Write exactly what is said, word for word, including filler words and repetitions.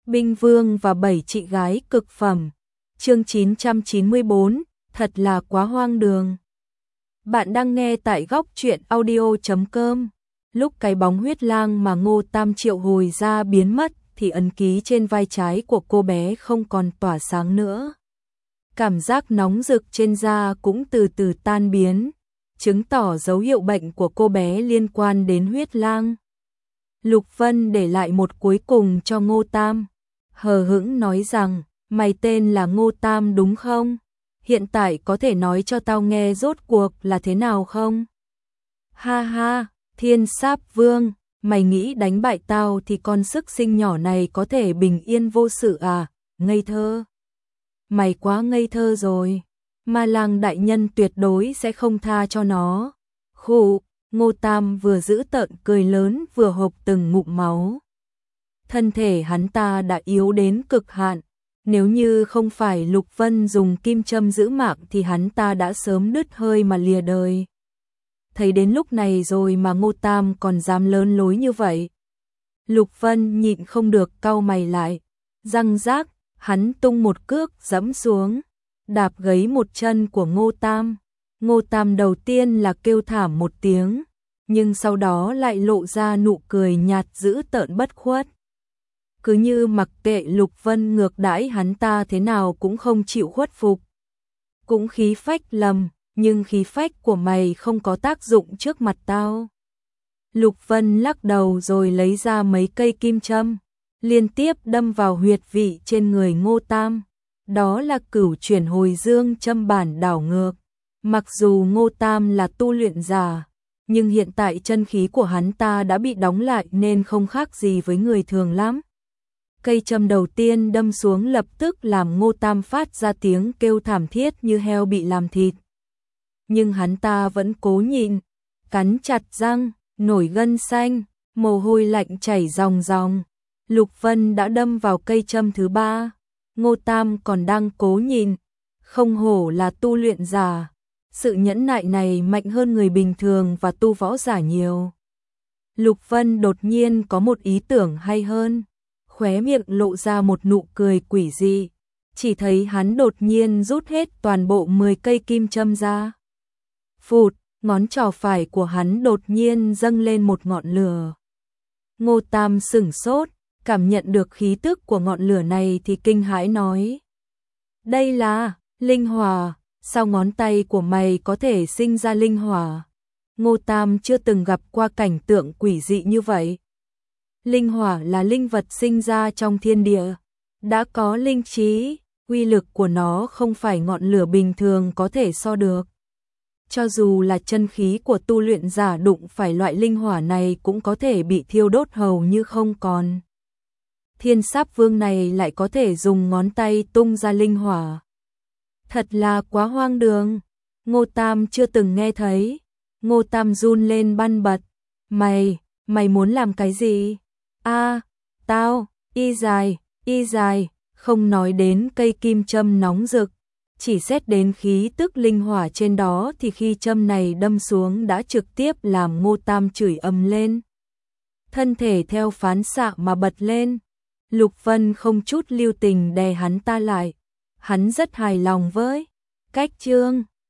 Binh Vương và bảy chị gái cực phẩm. Chương chín trăm chín mươi bốn, thật là quá hoang đường. Bạn đang nghe tại góc truyện audio chấm com. Lúc cái bóng huyết lang mà Ngô Tam triệu hồi ra biến mất thì ấn ký trên vai trái của cô bé không còn tỏa sáng nữa. Cảm giác nóng rực trên da cũng từ từ tan biến, chứng tỏ dấu hiệu bệnh của cô bé liên quan đến huyết lang. Lục Vân để lại một cuối cùng cho Ngô Tam, hờ hững nói rằng, mày tên là Ngô Tam đúng không? Hiện tại có thể nói cho tao nghe rốt cuộc là thế nào không? Ha ha, Thiên Sáp Vương, mày nghĩ đánh bại tao thì con sức sinh nhỏ này có thể bình yên vô sự à? Ngây thơ. Mày quá ngây thơ rồi. Ma Lang đại nhân tuyệt đối sẽ không tha cho nó. Khụ, Ngô Tam vừa giữ tợn cười lớn vừa hộc từng ngụm máu. Thân thể hắn ta đã yếu đến cực hạn, nếu như không phải Lục Vân dùng kim châm giữ mạng thì hắn ta đã sớm đứt hơi mà lìa đời. Thấy đến lúc này rồi mà Ngô Tam còn dám lớn lối như vậy. Lục Vân nhịn không được cau mày lại, răng rác, hắn tung một cước giẫm xuống, đạp gãy một chân của Ngô Tam. Ngô Tam đầu tiên là kêu thảm một tiếng, nhưng sau đó lại lộ ra nụ cười nhạt dữ tợn bất khuất. Cứ như mặc kệ Lục Vân ngược đãi hắn ta thế nào cũng không chịu khuất phục. Cũng khí phách lầm, nhưng khí phách của mày không có tác dụng trước mặt tao. Lục Vân lắc đầu rồi lấy ra mấy cây kim châm, liên tiếp đâm vào huyệt vị trên người Ngô Tam. Đó là cửu chuyển hồi dương châm bản đảo ngược. Mặc dù Ngô Tam là tu luyện giả, nhưng hiện tại chân khí của hắn ta đã bị đóng lại nên không khác gì với người thường lắm. Cây châm đầu tiên đâm xuống lập tức làm Ngô Tam phát ra tiếng kêu thảm thiết như heo bị làm thịt. Nhưng hắn ta vẫn cố nhịn, cắn chặt răng, nổi gân xanh, mồ hôi lạnh chảy ròng ròng. Lục Vân đã đâm vào cây châm thứ ba, Ngô Tam còn đang cố nhịn, không hổ là tu luyện giả. Sự nhẫn nại này mạnh hơn người bình thường và tu võ giả nhiều. Lục Vân đột nhiên có một ý tưởng hay hơn, khóe miệng lộ ra một nụ cười quỷ dị, chỉ thấy hắn đột nhiên rút hết toàn bộ mười cây kim châm ra. Phụt, ngón trỏ phải của hắn đột nhiên dâng lên một ngọn lửa. Ngô Tam sửng sốt, cảm nhận được khí tức của ngọn lửa này thì kinh hãi nói. Đây là linh hỏa, sao ngón tay của mày có thể sinh ra linh hỏa? Ngô Tam chưa từng gặp qua cảnh tượng quỷ dị như vậy. Linh hỏa là linh vật sinh ra trong thiên địa, đã có linh trí, uy lực của nó không phải ngọn lửa bình thường có thể so được. Cho dù là chân khí của tu luyện giả đụng phải loại linh hỏa này cũng có thể bị thiêu đốt hầu như không còn. Thiên Sáp Vương này lại có thể dùng ngón tay tung ra linh hỏa. Thật là quá hoang đường, Ngô Tam chưa từng nghe thấy. Ngô Tam run lên băn bật. Mày, mày muốn làm cái gì? A, tao, y dài, y dài, không nói đến cây kim châm nóng rực. Chỉ xét đến khí tức linh hỏa trên đó thì khi châm này đâm xuống đã trực tiếp làm Ngô Tam chửi ầm lên. Thân thể theo phán xạ mà bật lên. Lục Vân không chút lưu tình đè hắn ta lại. Hắn rất hài lòng với cách chương